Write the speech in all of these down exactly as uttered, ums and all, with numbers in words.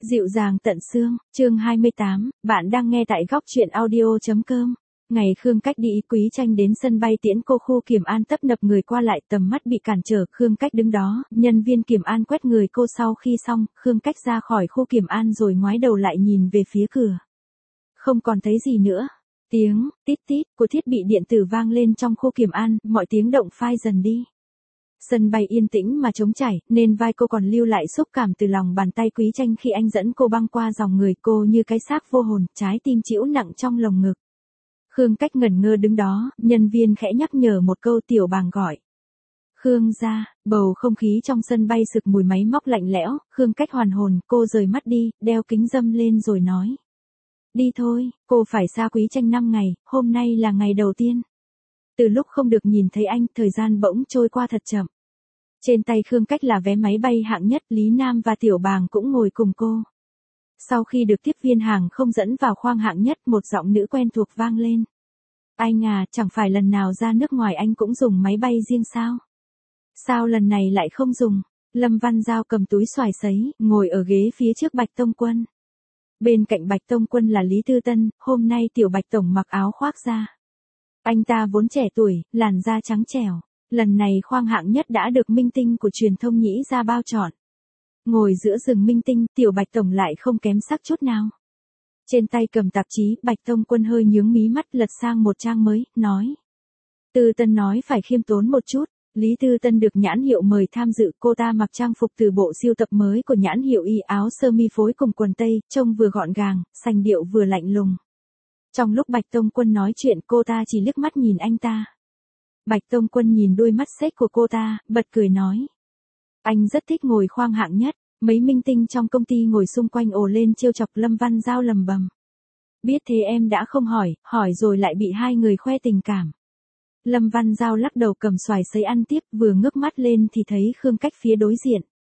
Dịu dàng tận xương, chương hai mươi tám, bạn đang nghe tại góc truyện audio.com. Ngày Khương Cách đi Quý Tranh đến sân bay tiễn cô, khu kiểm an tấp nập người qua lại, tầm mắt bị cản trở. Khương Cách đứng đó, nhân viên kiểm an quét người cô. Sau khi xong, Khương Cách ra khỏi khu kiểm an rồi ngoái đầu lại nhìn về phía cửa. Không còn thấy gì nữa. Tiếng tít tít của thiết bị điện tử vang lên trong khu kiểm an, mọi tiếng động phai dần đi. Sân bay yên tĩnh mà trống trải, nên vai cô còn lưu lại xúc cảm từ lòng bàn tay Quý Tranh khi anh dẫn cô băng qua dòng người. Cô như cái xác vô hồn, trái tim chịu nặng trong lồng ngực. Khương Cách ngẩn ngơ đứng đó, nhân viên khẽ nhắc nhở một câu, Tiểu Bàng gọi. Khương gia, bầu không khí trong sân bay sực mùi máy móc lạnh lẽo. Khương Cách hoàn hồn, cô rời mắt đi, đeo kính râm lên rồi nói. Đi thôi, cô phải xa Quý Tranh năm ngày, hôm nay là ngày đầu tiên. Từ lúc không được nhìn thấy anh, thời gian bỗng trôi qua thật chậm. Trên tay Khương Cách là vé máy bay hạng nhất, Lý Nam và Tiểu Bàng cũng ngồi cùng cô. Sau khi được tiếp viên hàng không dẫn vào khoang hạng nhất, một giọng nữ quen thuộc vang lên. Anh à, chẳng phải lần nào ra nước ngoài anh cũng dùng máy bay riêng sao? Sao lần này lại không dùng? Lâm Văn Giao cầm túi xoài sấy, ngồi ở ghế phía trước Bạch Tông Quân. Bên cạnh Bạch Tông Quân là Lý Tư Tân, hôm nay Tiểu Bạch Tổng mặc áo khoác da. Anh ta vốn trẻ tuổi, làn da trắng trẻo. Lần này khoang hạng nhất đã được minh tinh của truyền thông nhĩ ra bao chọn. Ngồi giữa rừng minh tinh, Tiểu Bạch Tổng lại không kém sắc chút nào. Trên tay cầm tạp chí, Bạch Tông Quân hơi nhướng mí mắt, lật sang một trang mới, nói. Tư Tân nói phải khiêm tốn một chút. Lý Tư Tân được nhãn hiệu mời tham dự, cô ta mặc trang phục từ bộ siêu tập mới của nhãn hiệu y, áo sơ mi phối cùng quần tây, trông vừa gọn gàng, sành điệu vừa lạnh lùng. Trong lúc Bạch Tông Quân nói chuyện, cô ta chỉ liếc mắt nhìn anh ta. Bạch Tông Quân nhìn đôi mắt xếch của cô ta, bật cười nói. Anh rất thích ngồi khoang hạng nhất. Mấy minh tinh trong công ty ngồi xung quanh ồ lên trêu chọc. Lâm Văn Giao lầm bầm. Biết thế em đã không hỏi, hỏi rồi lại bị hai người khoe tình cảm. Lâm Văn Giao lắc đầu cầm xoài sấy ăn tiếp, vừa ngước mắt lên thì thấy Khương Cách phía đối diện.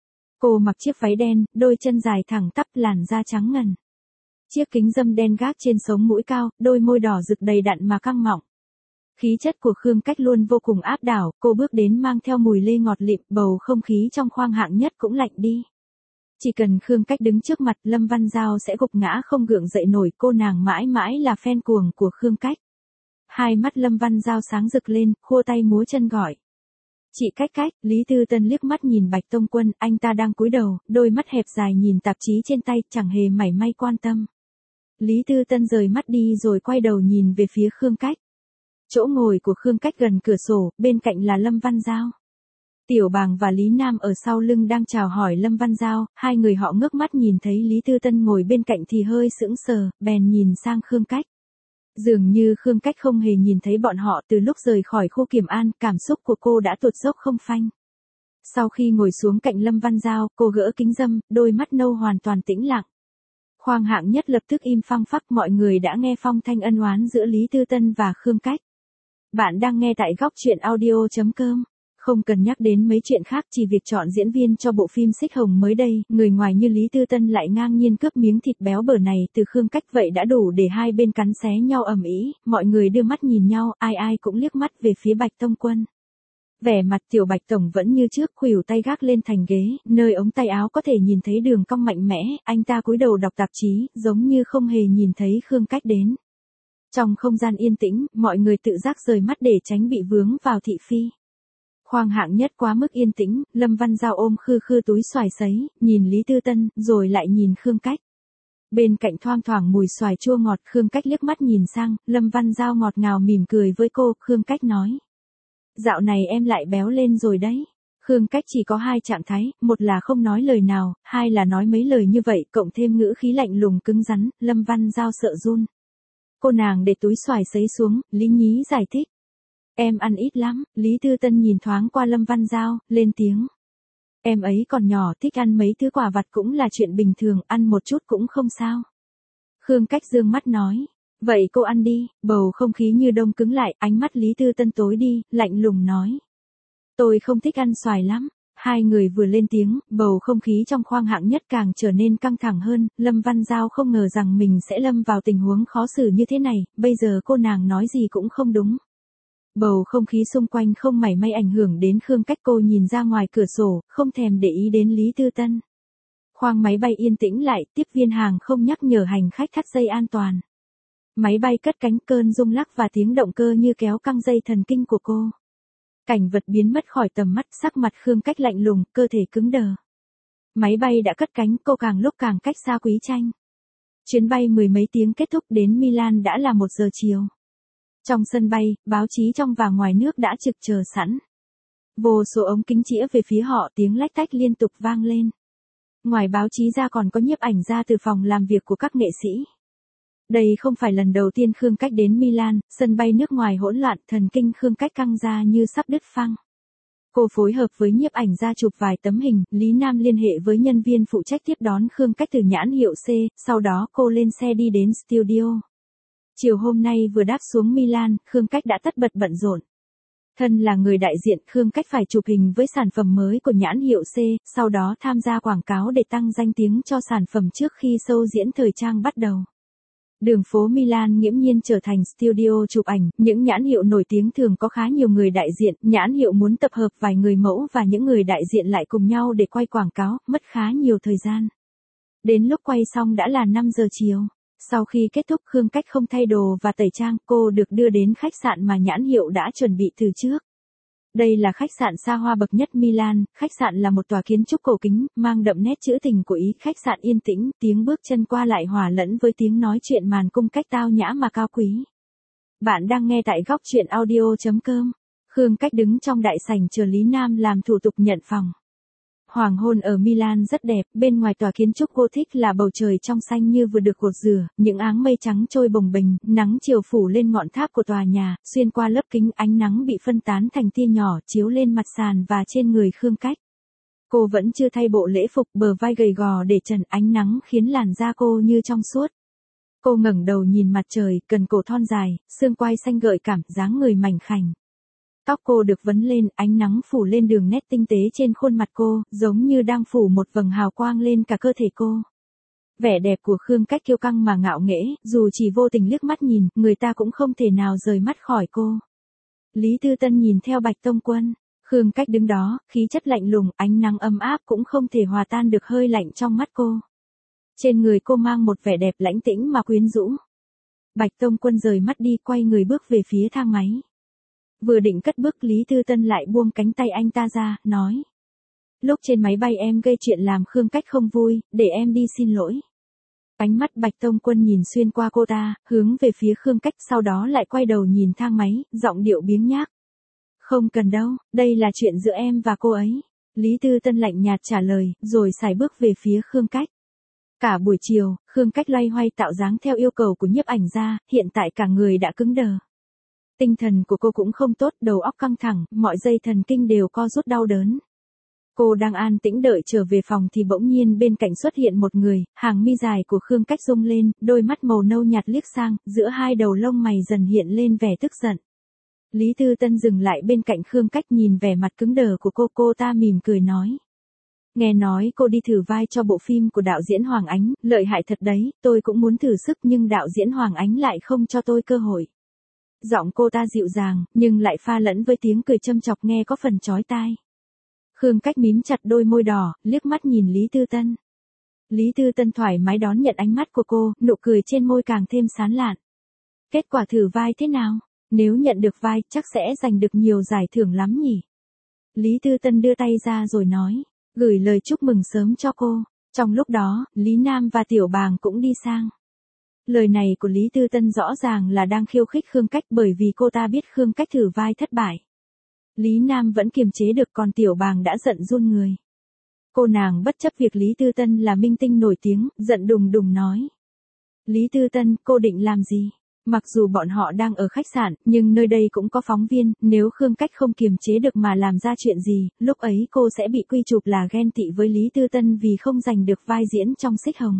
Cô mặc chiếc váy đen, đôi chân dài thẳng tắp, làn da trắng ngần. Chiếc kính râm đen gác trên sống mũi cao, đôi môi đỏ rực đầy đặn mà căng mọng. Khí chất của Khương Cách luôn vô cùng áp đảo, cô bước đến mang theo mùi lê ngọt lịm, bầu không khí trong khoang hạng nhất cũng lạnh đi. Chỉ cần Khương Cách đứng trước mặt, Lâm Văn Giao sẽ gục ngã không gượng dậy nổi, cô nàng mãi mãi là fan cuồng của Khương Cách. Hai mắt Lâm Văn Giao sáng rực lên, khua tay múa chân gọi. Chị Cách Cách, Lý Tư Tân liếc mắt nhìn Bạch Tông Quân, anh ta đang cúi đầu, đôi mắt hẹp dài nhìn tạp chí trên tay, chẳng hề mảy may quan tâm. Lý Tư Tân rời mắt đi rồi quay đầu nhìn về phía Khương Cách. Chỗ ngồi của Khương Cách gần cửa sổ, bên cạnh là Lâm Văn Giao. Tiểu Bàng và Lý Nam ở sau lưng đang chào hỏi Lâm Văn Giao, hai người họ ngước mắt nhìn thấy Lý Tư Tân ngồi bên cạnh thì hơi sững sờ, bèn nhìn sang Khương Cách. Dường như Khương Cách không hề nhìn thấy bọn họ. Từ lúc rời khỏi khu kiểm an, cảm xúc của cô đã tụt dốc không phanh. Sau khi ngồi xuống cạnh Lâm Văn Giao, cô gỡ kính râm, đôi mắt nâu hoàn toàn tĩnh lặng. Khoang hạng nhất lập tức im phăng phắc, mọi người đã nghe phong thanh ân oán giữa Lý Tư Tân và Khương Cách. Bạn đang nghe tại góc truyện audio.com. Không cần nhắc đến mấy chuyện khác, chỉ việc chọn diễn viên cho bộ phim Xích Hồng mới đây, người ngoài như Lý Tư Tân lại ngang nhiên cướp miếng thịt béo bở này từ Khương Cách, vậy đã đủ để hai bên cắn xé nhau ầm ĩ. Mọi người đưa mắt nhìn nhau, ai ai cũng liếc mắt về phía Bạch Tông Quân. Vẻ mặt Tiểu Bạch Tổng vẫn như trước, khuỷu tay gác lên thành ghế, nơi ống tay áo có thể nhìn thấy đường cong mạnh mẽ, anh ta cúi đầu đọc tạp chí, giống như không hề nhìn thấy Khương Cách đến. Trong không gian yên tĩnh, mọi người tự giác rời mắt để tránh bị vướng vào thị phi. Khoang hạng nhất quá mức yên tĩnh, Lâm Văn Giao ôm khư khư túi xoài sấy, nhìn Lý Tư Tân, rồi lại nhìn Khương Cách. Bên cạnh thoang thoảng mùi xoài chua ngọt, Khương Cách liếc mắt nhìn sang, Lâm Văn Giao ngọt ngào mỉm cười với cô, Khương Cách nói. Dạo này em lại béo lên rồi đấy. Khương Cách chỉ có hai trạng thái, một là không nói lời nào, hai là nói mấy lời như vậy, cộng thêm ngữ khí lạnh lùng cứng rắn, Lâm Văn Giao sợ run. Cô nàng để túi xoài sấy xuống, Lý Nhí giải thích. Em ăn ít lắm. Lý Tư Tân nhìn thoáng qua Lâm Văn Giao, lên tiếng. Em ấy còn nhỏ, thích ăn mấy thứ quả vặt cũng là chuyện bình thường, ăn một chút cũng không sao. Khương Cách dương mắt nói. Vậy cô ăn đi. Bầu không khí như đông cứng lại, ánh mắt Lý Tư Tân tối đi, lạnh lùng nói. Tôi không thích ăn xoài lắm. Hai người vừa lên tiếng, bầu không khí trong khoang hạng nhất càng trở nên căng thẳng hơn. Lâm Văn Giao không ngờ rằng mình sẽ lâm vào tình huống khó xử như thế này, bây giờ cô nàng nói gì cũng không đúng. Bầu không khí xung quanh không mảy may ảnh hưởng đến Khương Cách, cô nhìn ra ngoài cửa sổ, không thèm để ý đến Lý Tư Tân. Khoang máy bay yên tĩnh lại, tiếp viên hàng không nhắc nhở hành khách thắt dây an toàn. Máy bay cất cánh, cơn rung lắc và tiếng động cơ như kéo căng dây thần kinh của cô. Cảnh vật biến mất khỏi tầm mắt, sắc mặt Khương Cách lạnh lùng, cơ thể cứng đờ. Máy bay đã cất cánh, cô càng lúc càng cách xa Quý Tranh. Chuyến bay mười mấy tiếng kết thúc, đến Milan đã là một giờ chiều. Trong sân bay, báo chí trong và ngoài nước đã trực chờ sẵn. Vô số ống kính chĩa về phía họ, tiếng lách tách liên tục vang lên. Ngoài báo chí ra còn có nhiếp ảnh ra từ phòng làm việc của các nghệ sĩ. Đây không phải lần đầu tiên Khương Cách đến Milan, sân bay nước ngoài hỗn loạn, thần kinh Khương Cách căng ra như sắp đứt phăng. Cô phối hợp với nhiếp ảnh ra chụp vài tấm hình, Lý Nam liên hệ với nhân viên phụ trách tiếp đón Khương Cách từ nhãn hiệu C, sau đó cô lên xe đi đến studio. Chiều hôm nay vừa đáp xuống Milan, Khương Cách đã tất bật bận rộn. Thân là người đại diện, Khương Cách phải chụp hình với sản phẩm mới của nhãn hiệu C, sau đó tham gia quảng cáo để tăng danh tiếng cho sản phẩm trước khi show diễn thời trang bắt đầu. Đường phố Milan nghiễm nhiên trở thành studio chụp ảnh, những nhãn hiệu nổi tiếng thường có khá nhiều người đại diện, nhãn hiệu muốn tập hợp vài người mẫu và những người đại diện lại cùng nhau để quay quảng cáo, mất khá nhiều thời gian. Đến lúc quay xong đã là năm giờ chiều. Sau khi kết thúc, Khương Cách không thay đồ và tẩy trang, cô được đưa đến khách sạn mà nhãn hiệu đã chuẩn bị từ trước. Đây là khách sạn xa hoa bậc nhất Milan, khách sạn là một tòa kiến trúc cổ kính, mang đậm nét trữ tình của Ý, khách sạn yên tĩnh, tiếng bước chân qua lại hòa lẫn với tiếng nói chuyện màn cung cách tao nhã mà cao quý. Bạn đang nghe tại góc truyện audio chấm com. Khương Cách đứng trong đại sảnh chờ Lý Nam làm thủ tục nhận phòng. Hoàng hôn ở Milan rất đẹp, bên ngoài tòa kiến trúc Gothic là bầu trời trong xanh như vừa được gột rửa, những áng mây trắng trôi bồng bềnh, nắng chiều phủ lên ngọn tháp của tòa nhà, xuyên qua lớp kính ánh nắng bị phân tán thành tia nhỏ chiếu lên mặt sàn và trên người Khương Cách. Cô vẫn chưa thay bộ lễ phục, bờ vai gầy gò để trần, ánh nắng khiến làn da cô như trong suốt. Cô ngẩng đầu nhìn mặt trời, cần cổ thon dài, xương quai xanh gợi cảm, dáng người mảnh khảnh. Tóc cô được vấn lên, ánh nắng phủ lên đường nét tinh tế trên khuôn mặt cô, giống như đang phủ một vầng hào quang lên cả cơ thể cô. Vẻ đẹp của Khương Cách kiêu căng mà ngạo nghễ, dù chỉ vô tình liếc mắt nhìn, người ta cũng không thể nào rời mắt khỏi cô. Lý Tư Tân nhìn theo Bạch Tông Quân, Khương Cách đứng đó, khí chất lạnh lùng, ánh nắng ấm áp cũng không thể hòa tan được hơi lạnh trong mắt cô. Trên người cô mang một vẻ đẹp lãnh tĩnh mà quyến rũ. Bạch Tông Quân rời mắt đi, quay người bước về phía thang máy. Vừa định cất bước, Lý Tư Tân lại buông cánh tay anh ta ra, nói. Lúc trên máy bay em gây chuyện làm Khương Cách không vui, để em đi xin lỗi. Ánh mắt Bạch Tông Quân nhìn xuyên qua cô ta, hướng về phía Khương Cách, sau đó lại quay đầu nhìn thang máy, giọng điệu biếng nhác. Không cần đâu, đây là chuyện giữa em và cô ấy. Lý Tư Tân lạnh nhạt trả lời, rồi sải bước về phía Khương Cách. Cả buổi chiều, Khương Cách loay hoay tạo dáng theo yêu cầu của nhiếp ảnh gia, hiện tại cả người đã cứng đờ. Tinh thần của cô cũng không tốt, đầu óc căng thẳng, mọi dây thần kinh đều co rút đau đớn. Cô đang an tĩnh đợi trở về phòng thì bỗng nhiên bên cạnh xuất hiện một người, hàng mi dài của Khương Cách rung lên, đôi mắt màu nâu nhạt liếc sang, giữa hai đầu lông mày dần hiện lên vẻ tức giận. Lý Tư Tân dừng lại bên cạnh Khương Cách, nhìn vẻ mặt cứng đờ của cô, cô ta mỉm cười nói. Nghe nói cô đi thử vai cho bộ phim của đạo diễn Hoàng Ánh, lợi hại thật đấy, tôi cũng muốn thử sức nhưng đạo diễn Hoàng Ánh lại không cho tôi cơ hội. Giọng cô ta dịu dàng, nhưng lại pha lẫn với tiếng cười châm chọc nghe có phần chói tai. Khương Cách mím chặt đôi môi đỏ, liếc mắt nhìn Lý Tư Tân. Lý Tư Tân thoải mái đón nhận ánh mắt của cô, nụ cười trên môi càng thêm sán lạn. Kết quả thử vai thế nào? Nếu nhận được vai, chắc sẽ giành được nhiều giải thưởng lắm nhỉ? Lý Tư Tân đưa tay ra rồi nói, gửi lời chúc mừng sớm cho cô. Trong lúc đó, Lý Nam và Tiểu Bàng cũng đi sang. Lời này của Lý Tư Tân rõ ràng là đang khiêu khích Khương Cách, bởi vì cô ta biết Khương Cách thử vai thất bại. Lý Nam vẫn kiềm chế được, còn Tiểu Bàng đã giận run người. Cô nàng bất chấp việc Lý Tư Tân là minh tinh nổi tiếng, giận đùng đùng nói. Lý Tư Tân, cô định làm gì? Mặc dù bọn họ đang ở khách sạn, nhưng nơi đây cũng có phóng viên, nếu Khương Cách không kiềm chế được mà làm ra chuyện gì, lúc ấy cô sẽ bị quy chụp là ghen tị với Lý Tư Tân vì không giành được vai diễn trong Xích Hồng.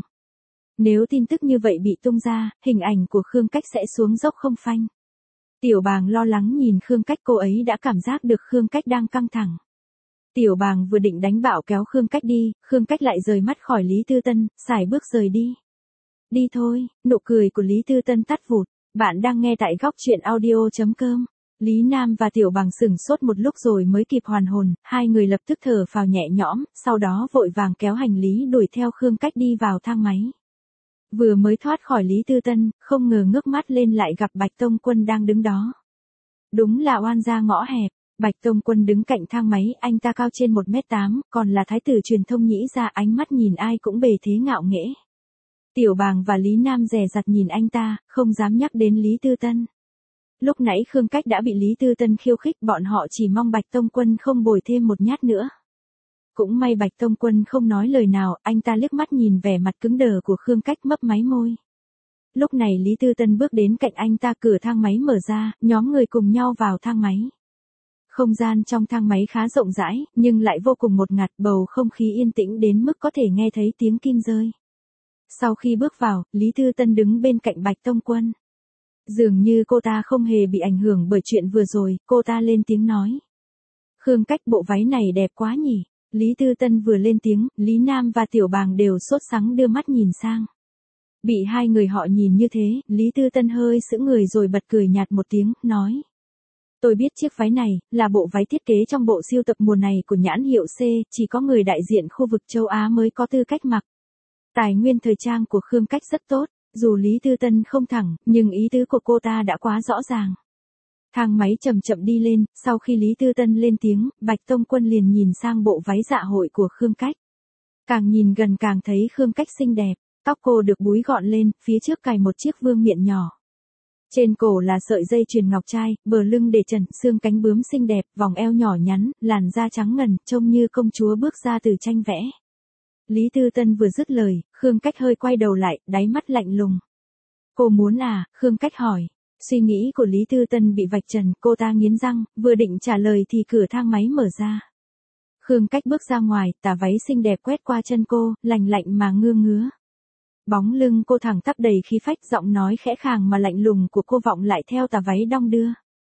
Nếu tin tức như vậy bị tung ra, hình ảnh của Khương Cách sẽ xuống dốc không phanh. Tiểu Bàng lo lắng nhìn Khương Cách, cô ấy đã cảm giác được Khương Cách đang căng thẳng. Tiểu Bàng vừa định đánh bạo kéo Khương Cách đi, Khương Cách lại rời mắt khỏi Lý Tư Tân, sải bước rời đi. Đi thôi, nụ cười của Lý Tư Tân tắt vụt. Bạn đang nghe tại góc truyện audio chấm com. Lý Nam và Tiểu Bằng sửng sốt một lúc rồi mới kịp hoàn hồn, hai người lập tức thở phào nhẹ nhõm, sau đó vội vàng kéo hành lý đuổi theo Khương Cách đi vào thang máy. Vừa mới thoát khỏi Lý Tư Tân, không ngờ ngước mắt lên lại gặp Bạch Tông Quân đang đứng đó. Đúng là oan gia ngõ hẹp, Bạch Tông Quân đứng cạnh thang máy, anh ta cao trên một mét tám, còn là thái tử truyền thông nhĩ gia, ánh mắt nhìn ai cũng bề thế ngạo nghễ. Tiểu Bàng và Lý Nam dè dặt nhìn anh ta, không dám nhắc đến Lý Tư Tân. Lúc nãy Khương Cách đã bị Lý Tư Tân khiêu khích, bọn họ chỉ mong Bạch Tông Quân không bồi thêm một nhát nữa. Cũng may Bạch Tông Quân không nói lời nào, anh ta liếc mắt nhìn vẻ mặt cứng đờ của Khương Cách mấp máy môi. Lúc này Lý Tư Tân bước đến cạnh anh ta, cửa thang máy mở ra, nhóm người cùng nhau vào thang máy. Không gian trong thang máy khá rộng rãi, nhưng lại vô cùng ngột ngạt, bầu không khí yên tĩnh đến mức có thể nghe thấy tiếng kim rơi. Sau khi bước vào, Lý Tư Tân đứng bên cạnh Bạch Tông Quân. Dường như cô ta không hề bị ảnh hưởng bởi chuyện vừa rồi, cô ta lên tiếng nói. Khương Cách, bộ váy này đẹp quá nhỉ. Lý Tư Tân vừa lên tiếng, Lý Nam và Tiểu Bàng đều sốt sắng đưa mắt nhìn sang. Bị hai người họ nhìn như thế, Lý Tư Tân hơi sững người rồi bật cười nhạt một tiếng, nói. Tôi biết chiếc váy này, là bộ váy thiết kế trong bộ sưu tập mùa này của nhãn hiệu C, chỉ có người đại diện khu vực châu Á mới có tư cách mặc. Tài nguyên thời trang của Khương Cách rất tốt, dù Lý Tư Tân không thẳng, nhưng ý tứ của cô ta đã quá rõ ràng. Thang máy chậm chậm đi lên, sau khi Lý Tư Tân lên tiếng, Bạch Tông Quân liền nhìn sang bộ váy dạ hội của Khương Cách. Càng nhìn gần càng thấy Khương Cách xinh đẹp, tóc cô được búi gọn lên, phía trước cài một chiếc vương miện nhỏ. Trên cổ là sợi dây chuyền ngọc trai, bờ lưng để trần, xương cánh bướm xinh đẹp, vòng eo nhỏ nhắn, làn da trắng ngần, trông như công chúa bước ra từ tranh vẽ. Lý Tư Tân vừa dứt lời, Khương Cách hơi quay đầu lại, đáy mắt lạnh lùng. Cô muốn à? Khương Cách hỏi. Suy nghĩ của Lý Tư Tân bị vạch trần, cô ta nghiến răng, vừa định trả lời thì cửa thang máy mở ra. Khương Cách bước ra ngoài, tà váy xinh đẹp quét qua chân cô, lành lạnh mà ngưa ngứa. Bóng lưng cô thẳng tắp đầy khí phách, giọng nói khẽ khàng mà lạnh lùng của cô vọng lại theo tà váy đong đưa.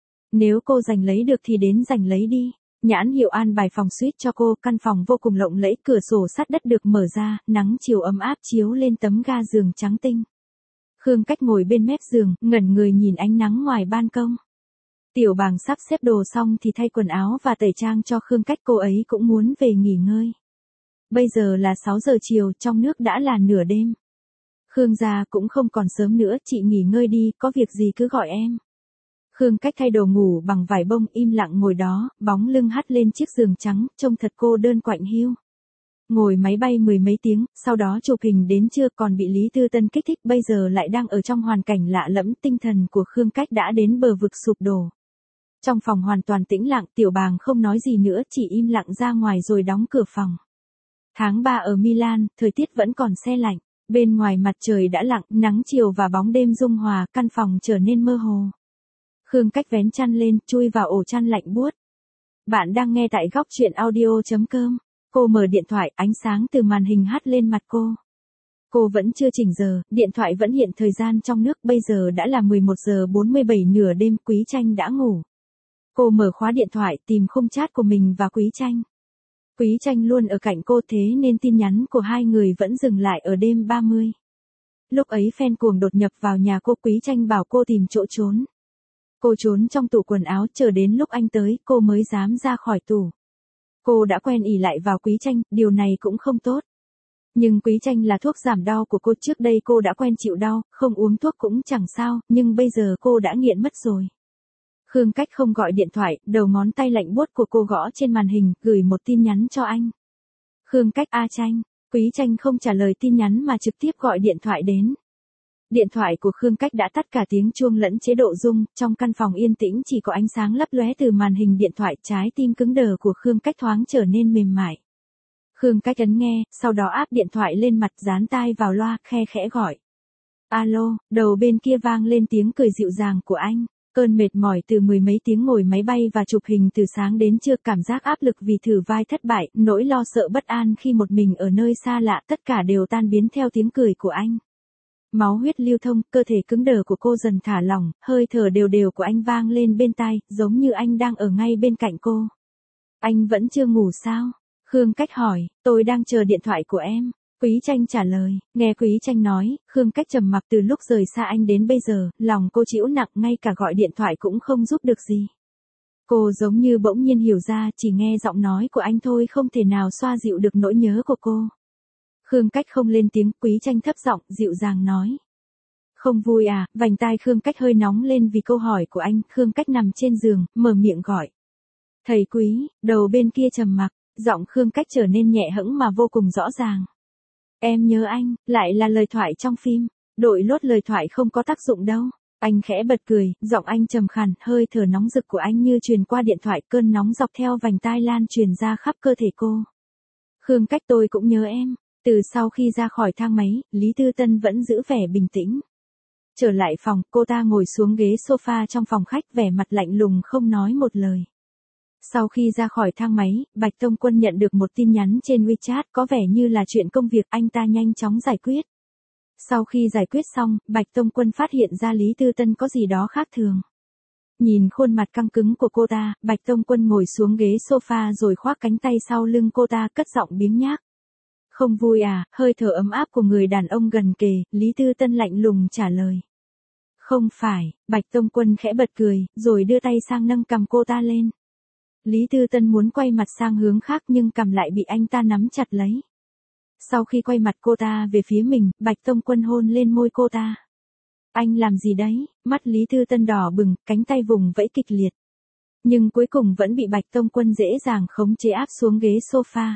Nếu cô giành lấy được thì đến giành lấy đi. Nhãn hiệu an bài phòng suite cho cô, căn phòng vô cùng lộng lẫy, cửa sổ sắt đất được mở ra, nắng chiều ấm áp chiếu lên tấm ga giường trắng tinh. Khương Cách ngồi bên mép giường, ngẩn người nhìn ánh nắng ngoài ban công. Tiểu Bàng sắp xếp đồ xong thì thay quần áo và tẩy trang cho Khương Cách, cô ấy cũng muốn về nghỉ ngơi. Bây giờ là sáu giờ chiều, trong nước đã là nửa đêm. Khương gia cũng không còn sớm nữa, chị nghỉ ngơi đi, có việc gì cứ gọi em. Khương Cách thay đồ ngủ bằng vải bông, im lặng ngồi đó, bóng lưng hắt lên chiếc giường trắng, trông thật cô đơn quạnh hiu. Ngồi máy bay mười mấy tiếng, sau đó chụp hình đến trưa, còn bị Lý Tư Tân kích thích, bây giờ lại đang ở trong hoàn cảnh lạ lẫm, tinh thần của Khương Cách đã đến bờ vực sụp đổ. Trong phòng hoàn toàn tĩnh lặng, Tiểu Bàng không nói gì nữa, chỉ im lặng ra ngoài rồi đóng cửa phòng. Tháng ba ở Milan, thời tiết vẫn còn se lạnh, bên ngoài mặt trời đã lặng, nắng chiều và bóng đêm dung hòa, căn phòng trở nên mơ hồ. Khương Cách vén chăn lên, chui vào ổ chăn lạnh buốt. Bạn đang nghe tại góc truyện audio chấm com. Cô mở điện thoại, ánh sáng từ màn hình hắt lên mặt cô. Cô vẫn chưa chỉnh giờ, điện thoại vẫn hiện thời gian trong nước, bây giờ đã là mười một giờ bốn mươi bảy nửa đêm, Quý Tranh đã ngủ. Cô mở khóa điện thoại, tìm khung chat của mình và Quý Tranh. Quý Tranh luôn ở cạnh cô, thế nên tin nhắn của hai người vẫn dừng lại ở đêm ba mươi. Lúc ấy fan cuồng đột nhập vào nhà cô, Quý Tranh bảo cô tìm chỗ trốn. Cô trốn trong tủ quần áo, chờ đến lúc anh tới, cô mới dám ra khỏi tủ. Cô đã quen ỉ lại vào Quý Tranh, điều này cũng không tốt. Nhưng Quý Tranh là thuốc giảm đau của cô, trước đây cô đã quen chịu đau, không uống thuốc cũng chẳng sao, nhưng bây giờ cô đã nghiện mất rồi. Khương Cách không gọi điện thoại, đầu ngón tay lạnh buốt của cô gõ trên màn hình, gửi một tin nhắn cho anh. Khương Cách, A Tranh. Quý Tranh không trả lời tin nhắn mà trực tiếp gọi điện thoại đến. Điện thoại của Khương Cách đã tắt cả tiếng chuông lẫn chế độ rung, trong căn phòng yên tĩnh chỉ có ánh sáng lấp lóe từ màn hình điện thoại, trái tim cứng đờ của Khương Cách thoáng trở nên mềm mại. Khương Cách ấn nghe, sau đó áp điện thoại lên mặt, dán tai vào loa, khe khẽ gọi. Alo, đầu bên kia vang lên tiếng cười dịu dàng của anh. Cơn mệt mỏi từ mười mấy tiếng ngồi máy bay và chụp hình từ sáng đến trưa, cảm giác áp lực vì thử vai thất bại, nỗi lo sợ bất an khi một mình ở nơi xa lạ, tất cả đều tan biến theo tiếng cười của anh. Máu huyết lưu thông, cơ thể cứng đờ của cô dần thả lỏng, hơi thở đều đều của anh vang lên bên tai, giống như anh đang ở ngay bên cạnh cô. Anh vẫn chưa ngủ sao? Khương Cách hỏi, tôi đang chờ điện thoại của em. Quý Tranh trả lời, nghe Quý Tranh nói, Khương Cách trầm mặc từ lúc rời xa anh đến bây giờ, lòng cô trĩu nặng ngay cả gọi điện thoại cũng không giúp được gì. Cô giống như bỗng nhiên hiểu ra chỉ nghe giọng nói của anh thôi không thể nào xoa dịu được nỗi nhớ của cô. Khương Cách không lên tiếng, Quý Tranh thấp giọng, dịu dàng nói. Không vui à, vành tai Khương Cách hơi nóng lên vì câu hỏi của anh, Khương Cách nằm trên giường, mở miệng gọi. Thầy Quý, đầu bên kia trầm mặc, giọng Khương Cách trở nên nhẹ hẫng mà vô cùng rõ ràng. Em nhớ anh, lại là lời thoại trong phim, đội lốt lời thoại không có tác dụng đâu. Anh khẽ bật cười, giọng anh trầm khàn, hơi thở nóng rực của anh như truyền qua điện thoại, cơn nóng dọc theo vành tai lan truyền ra khắp cơ thể cô. Khương Cách, tôi cũng nhớ em. Từ sau khi ra khỏi thang máy, Lý Tư Tân vẫn giữ vẻ bình tĩnh. Trở lại phòng, cô ta ngồi xuống ghế sofa trong phòng khách, vẻ mặt lạnh lùng không nói một lời. Sau khi ra khỏi thang máy, Bạch Tông Quân nhận được một tin nhắn trên WeChat, có vẻ như là chuyện công việc, anh ta nhanh chóng giải quyết. Sau khi giải quyết xong, Bạch Tông Quân phát hiện ra Lý Tư Tân có gì đó khác thường. Nhìn khuôn mặt căng cứng của cô ta, Bạch Tông Quân ngồi xuống ghế sofa rồi khoác cánh tay sau lưng cô ta, cất giọng biếng nhác. Không vui à, hơi thở ấm áp của người đàn ông gần kề, Lý Tư Tân lạnh lùng trả lời. Không phải, Bạch Tông Quân khẽ bật cười, rồi đưa tay sang nâng cằm cô ta lên. Lý Tư Tân muốn quay mặt sang hướng khác nhưng cằm lại bị anh ta nắm chặt lấy. Sau khi quay mặt cô ta về phía mình, Bạch Tông Quân hôn lên môi cô ta. Anh làm gì đấy? Mắt Lý Tư Tân đỏ bừng, cánh tay vùng vẫy kịch liệt. Nhưng cuối cùng vẫn bị Bạch Tông Quân dễ dàng khống chế áp xuống ghế sofa.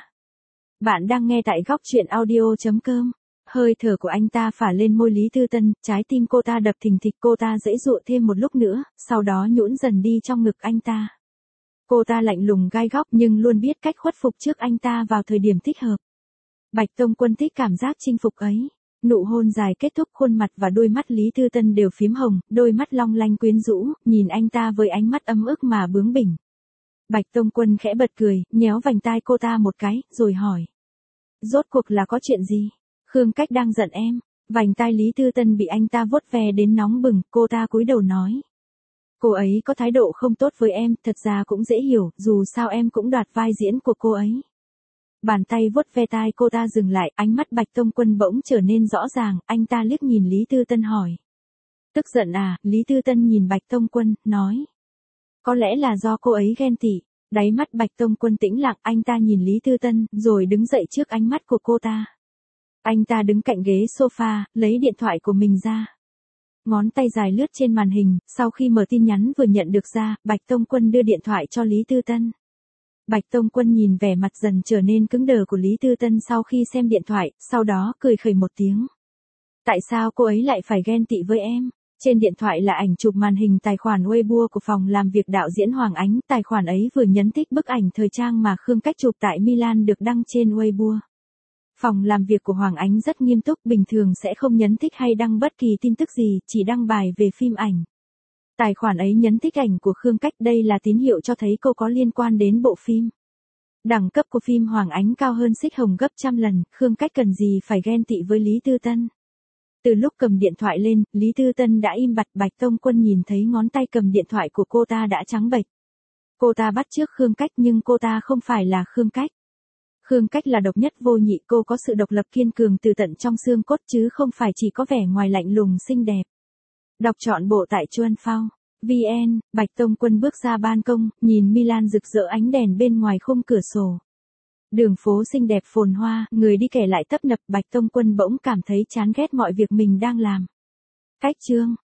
Bạn đang nghe tại góc truyện audio chấm com. Hơi thở của anh ta phả lên môi Lý Tư Tân, trái tim cô ta đập thình thịch, cô ta giãy giụa thêm một lúc nữa, sau đó nhũn dần đi trong ngực anh ta. Cô ta lạnh lùng gai góc nhưng luôn biết cách khuất phục trước anh ta vào thời điểm thích hợp. Bạch Tông Quân thích cảm giác chinh phục ấy. Nụ hôn dài kết thúc, khuôn mặt và đôi mắt Lý Tư Tân đều phím hồng, đôi mắt long lanh quyến rũ, nhìn anh ta với ánh mắt ấm ức mà bướng bỉnh. Bạch Tông Quân khẽ bật cười, nhéo vành tai cô ta một cái, rồi hỏi. Rốt cuộc là có chuyện gì? Khương Cách đang giận em. Vành tai Lý Tư Tân bị anh ta vuốt ve đến nóng bừng, cô ta cúi đầu nói. Cô ấy có thái độ không tốt với em, thật ra cũng dễ hiểu, dù sao em cũng đoạt vai diễn của cô ấy. Bàn tay vuốt ve tai cô ta dừng lại, ánh mắt Bạch Tông Quân bỗng trở nên rõ ràng, anh ta liếc nhìn Lý Tư Tân hỏi. Tức giận à? Lý Tư Tân nhìn Bạch Tông Quân, nói. Có lẽ là do cô ấy ghen tị. Đáy mắt Bạch Tông Quân tĩnh lặng, anh ta nhìn Lý Tư Tân, rồi đứng dậy trước ánh mắt của cô ta. Anh ta đứng cạnh ghế sofa, lấy điện thoại của mình ra. Ngón tay dài lướt trên màn hình, sau khi mở tin nhắn vừa nhận được ra, Bạch Tông Quân đưa điện thoại cho Lý Tư Tân. Bạch Tông Quân nhìn vẻ mặt dần trở nên cứng đờ của Lý Tư Tân sau khi xem điện thoại, sau đó cười khẩy một tiếng. Tại sao cô ấy lại phải ghen tị với em? Trên điện thoại là ảnh chụp màn hình tài khoản Weibo của phòng làm việc đạo diễn Hoàng Ánh, tài khoản ấy vừa nhấn thích bức ảnh thời trang mà Khương Cách chụp tại Milan được đăng trên Weibo. Phòng làm việc của Hoàng Ánh rất nghiêm túc, bình thường sẽ không nhấn thích hay đăng bất kỳ tin tức gì, chỉ đăng bài về phim ảnh. Tài khoản ấy nhấn thích ảnh của Khương Cách, đây là tín hiệu cho thấy cô có liên quan đến bộ phim. Đẳng cấp của phim Hoàng Ánh cao hơn Xích Hồng gấp trăm lần, Khương Cách cần gì phải ghen tị với Lý Tư Tân. Từ lúc cầm điện thoại lên, Lý Tư Tân đã im bặt, Bạch Tông Quân nhìn thấy ngón tay cầm điện thoại của cô ta đã trắng bệch. Cô ta bắt chước Khương Cách nhưng cô ta không phải là Khương Cách. Khương Cách là độc nhất vô nhị, cô có sự độc lập kiên cường từ tận trong xương cốt chứ không phải chỉ có vẻ ngoài lạnh lùng xinh đẹp. Đọc trọn bộ tại chuan phao chấm vn. Bạch Tông Quân bước ra ban công, nhìn Milan rực rỡ ánh đèn bên ngoài khung cửa sổ. Đường phố xinh đẹp phồn hoa, người đi kẻ lại tấp nập, Bạch Tông Quân bỗng cảm thấy chán ghét mọi việc mình đang làm. Cách chương